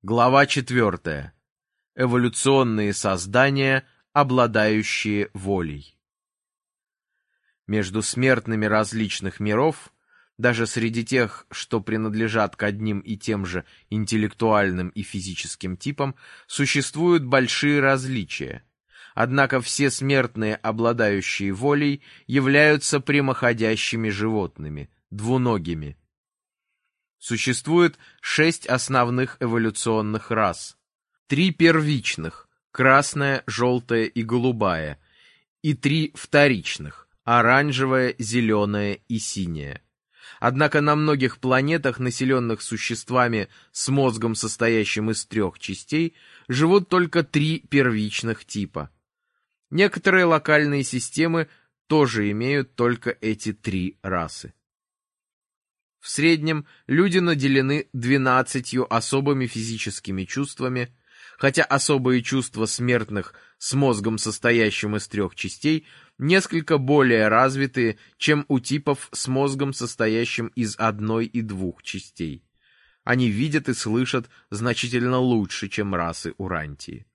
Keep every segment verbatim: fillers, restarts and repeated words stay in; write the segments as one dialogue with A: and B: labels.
A: Глава четвертая. Эволюционные создания, обладающие волей. Между смертными различных миров, даже среди тех, что принадлежат к одним и тем же интеллектуальным и физическим типам, существуют большие различия. Однако все смертные, обладающие волей, являются прямоходящими животными, двуногими. Существует шесть основных эволюционных рас. Три первичных – красная, желтая и голубая, и три вторичных – оранжевая, зеленая и синяя. Однако на многих планетах, населенных существами с мозгом, состоящим из трех частей, живут только три первичных типа. Некоторые локальные системы тоже имеют только эти три расы. В среднем люди наделены двенадцатью особыми физическими чувствами, хотя особые чувства смертных с мозгом, состоящим из трех частей, несколько более развитые, чем у типов с мозгом, состоящим из одной и двух частей. Они видят и слышат значительно лучше, чем расы Урантии.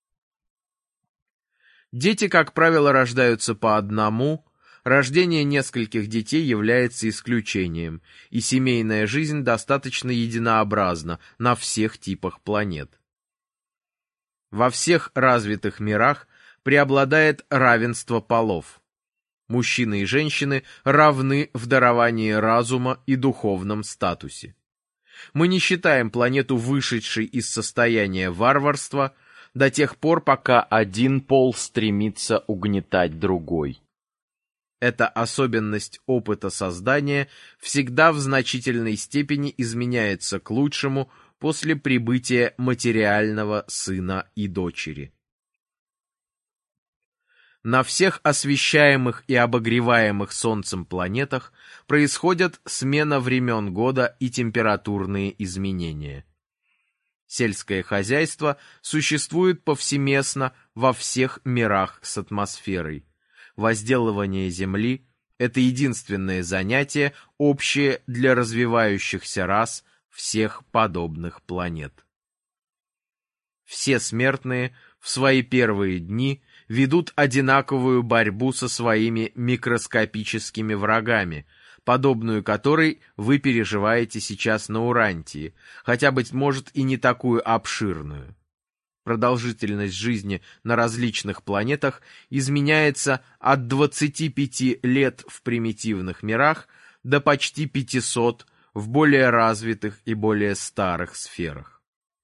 A: Дети, как правило, рождаются по одному. Рождение нескольких детей является исключением, и семейная жизнь достаточно единообразна на всех типах планет. Во всех развитых мирах преобладает равенство полов. Мужчины и женщины равны в даровании разума и духовном статусе. Мы не считаем планету вышедшей из состояния варварства до тех пор, пока один пол стремится угнетать другой. Эта особенность опыта создания всегда в значительной степени изменяется к лучшему после прибытия материального сына и дочери. На всех освещаемых и обогреваемых солнцем планетах происходят смена времен года и температурные изменения. Сельское хозяйство существует повсеместно во всех мирах с атмосферой. Возделывание земли – это единственное занятие, общее для развивающихся рас всех подобных планет. Все смертные в свои первые дни ведут одинаковую борьбу со своими микроскопическими врагами, подобную которой вы переживаете сейчас на Урантии, хотя, быть может, и не такую обширную. Продолжительность жизни на различных планетах изменяется от двадцати пяти лет в примитивных мирах до почти пятисот в более развитых и более старых сферах.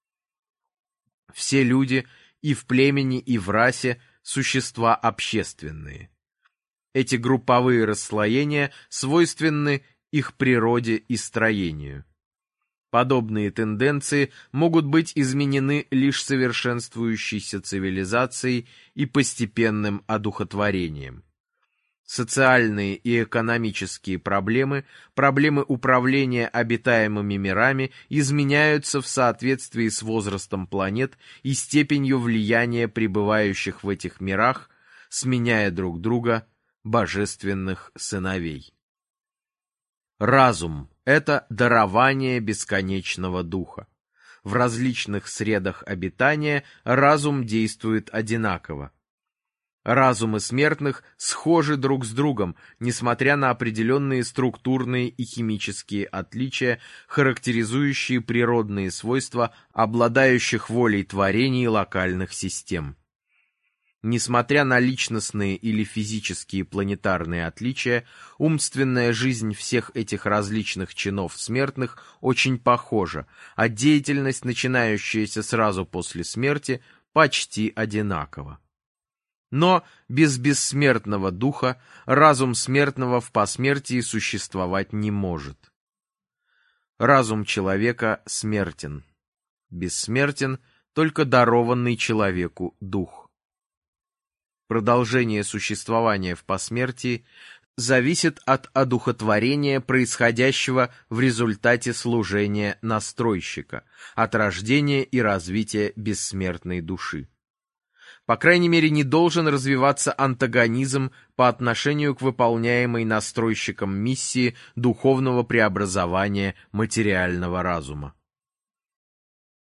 A: Все люди и в племени, и в расе существа общественные. Эти групповые расслоения свойственны их природе и строению. Подобные тенденции могут быть изменены лишь совершенствующейся цивилизацией и постепенным одухотворением. Социальные и экономические проблемы, проблемы управления обитаемыми мирами изменяются в соответствии с возрастом планет и степенью влияния пребывающих в этих мирах, сменяя друг друга божественных сыновей. Разум – это дарование бесконечного духа. В различных средах обитания разум действует одинаково. Разумы смертных схожи друг с другом, несмотря на определенные структурные и химические отличия, характеризующие природные свойства обладающих волей творений локальных систем. Несмотря на личностные или физические планетарные отличия, умственная жизнь всех этих различных чинов смертных очень похожа, а деятельность, начинающаяся сразу после смерти, почти одинакова. Но без бессмертного духа разум смертного в посмертии существовать не может. Разум человека смертен. Бессмертен только дарованный человеку дух. Продолжение существования в посмертии зависит от одухотворения, происходящего в результате служения настройщика, от рождения и развития бессмертной души. По крайней мере, не должен развиваться антагонизм по отношению к выполняемой настройщиком миссии духовного преобразования материального разума.